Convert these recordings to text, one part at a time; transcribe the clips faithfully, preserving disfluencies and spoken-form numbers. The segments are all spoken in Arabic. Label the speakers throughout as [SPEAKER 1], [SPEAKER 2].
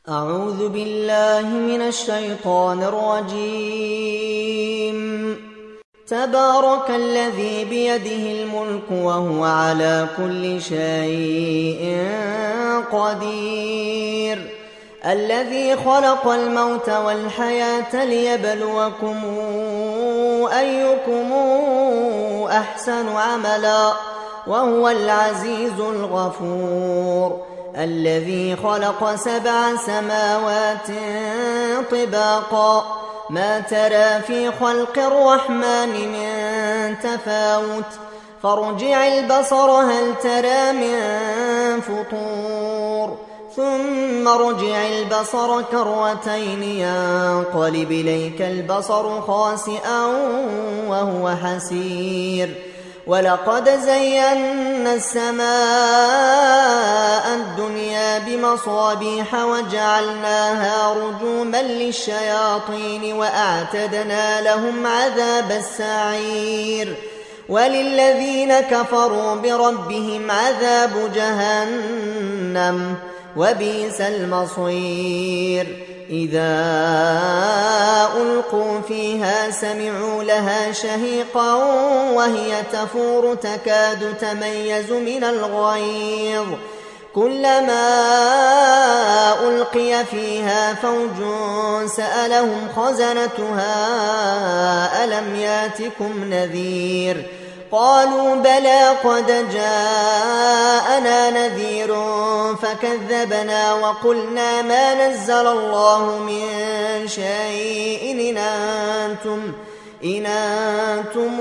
[SPEAKER 1] أعوذ بالله من الشيطان الرجيم. تبارك الذي بيده الملك وهو على كل شيء قدير، الذي خلق الموت والحياة ليبلوكم أيكم أحسن عملا وهو العزيز الغفور، الذي خلق سبع سماوات طباقا ما ترى في خلق الرحمن من تفاوت، فارجع البصر هل ترى من فطور، ثم ارجع البصر كرتين ينقلب إليك البصر خاسئا وهو حسير، ولقد زينا السماء الدنيا بمصابيح وجعلناها رجوما للشياطين وأعتدنا لهم عذاب السعير، وللذين كفروا بربهم عذاب جهنم وبئس المصير. إذا ألقوا فيها سمعوا لها شهيقا وهي تفور تكاد تميز من الغيظ، كلما ألقي فيها فوج سألهم خزنتها ألم ياتكم نذير، قالوا بلى قد جاءنا نذير فكذبنا وقلنا ما نزل الله من شيء إن أنتم, إن أنتم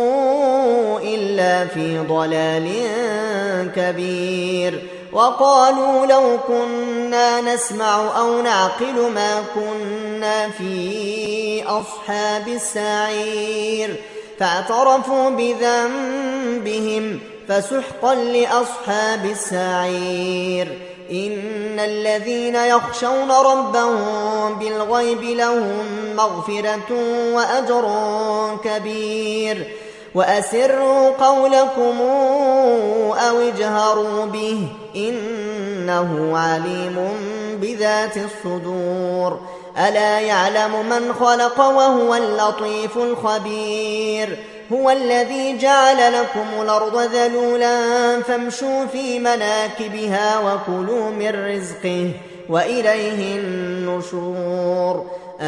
[SPEAKER 1] إلا في ضلال كبير، وقالوا لو كنا نسمع أو نعقل ما كنا في أصحاب السعير، فاعترفوا بذنبهم فسحقا لأصحاب السعير. إن الذين يخشون ربهم بالغيب لهم مغفرة وأجر كبير، وأسروا قولكم أو اجهروا به إنه عليم بذات الصدور، ألا يعلم من خلق وهو اللطيف الخبير. هو الذي جعل لكم الأرض ذلولا فامشوا في مناكبها وكلوا من رزقه وإليه النشور.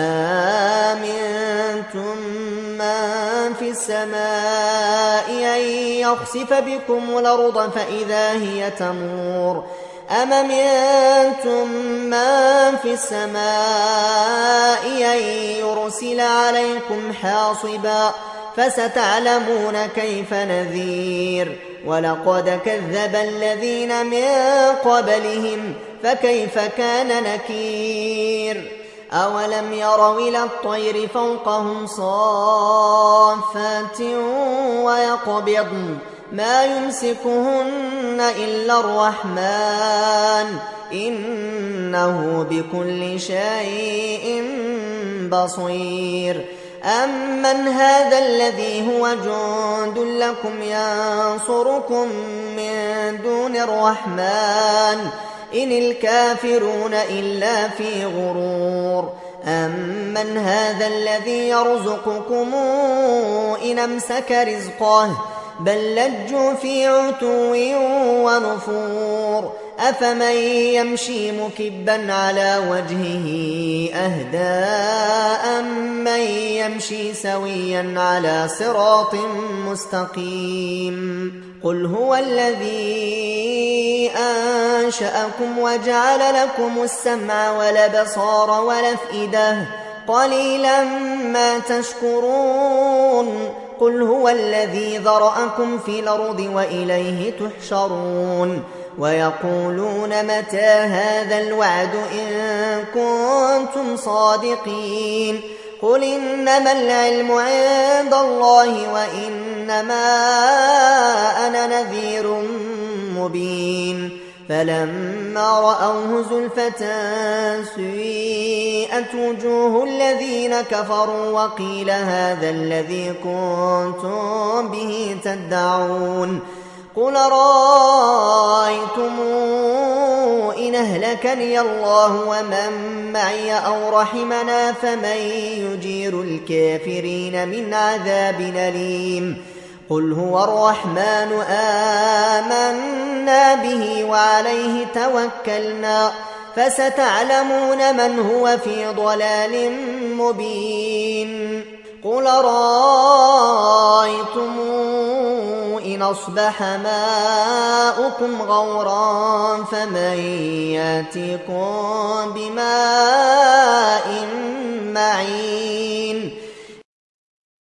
[SPEAKER 1] آمنتم من في السماء أن يخسف بكم الأرض فإذا هي تمور، أم أمنتم من في السماء أن يرسل عليكم حاصبا فستعلمون كيف نذير. ولقد كذب الذين من قبلهم فكيف كان نكير. أولم يروا إلى الطير فوقهم صافات ويقبضن ما يمسكهن إلا الرحمن إنه بكل شيء بصير. أمن هذا الذي هو جند لكم ينصركم من دون الرحمن إن الكافرون إلا في غرور. أمن هذا الذي يرزقكم إن أمسك رزقه بل لجوا في عتو ونفور. أفمن يمشي مكبا على وجهه أهدى أمن يمشي سويا على صراط مستقيم. قل هو الذي أنشأكم وجعل لكم السمع والأبصار والأفئدة قليلا ما تشكرون. قل هو الذي ذرأكم في الأرض وإليه تحشرون. ويقولون متى هذا الوعد إن كنتم صادقين. قل إنما العلم عند الله وإنما أنا نذير مبين. فلما رأوه زلفة سيئت وجوه الذين كفروا وقيل هذا الذي كنتم به تدعون. قل رأيتم إن أهلكني الله ومن معي أو رحمنا فمن يجير الكافرين من عذاب أليم قل هو الرحمن آمنا به وعليه توكلنا فستعلمون من هو في ضلال مبين قل رأيتم إن أصبح ماؤكم غورا فمن يأتيكم بماء معين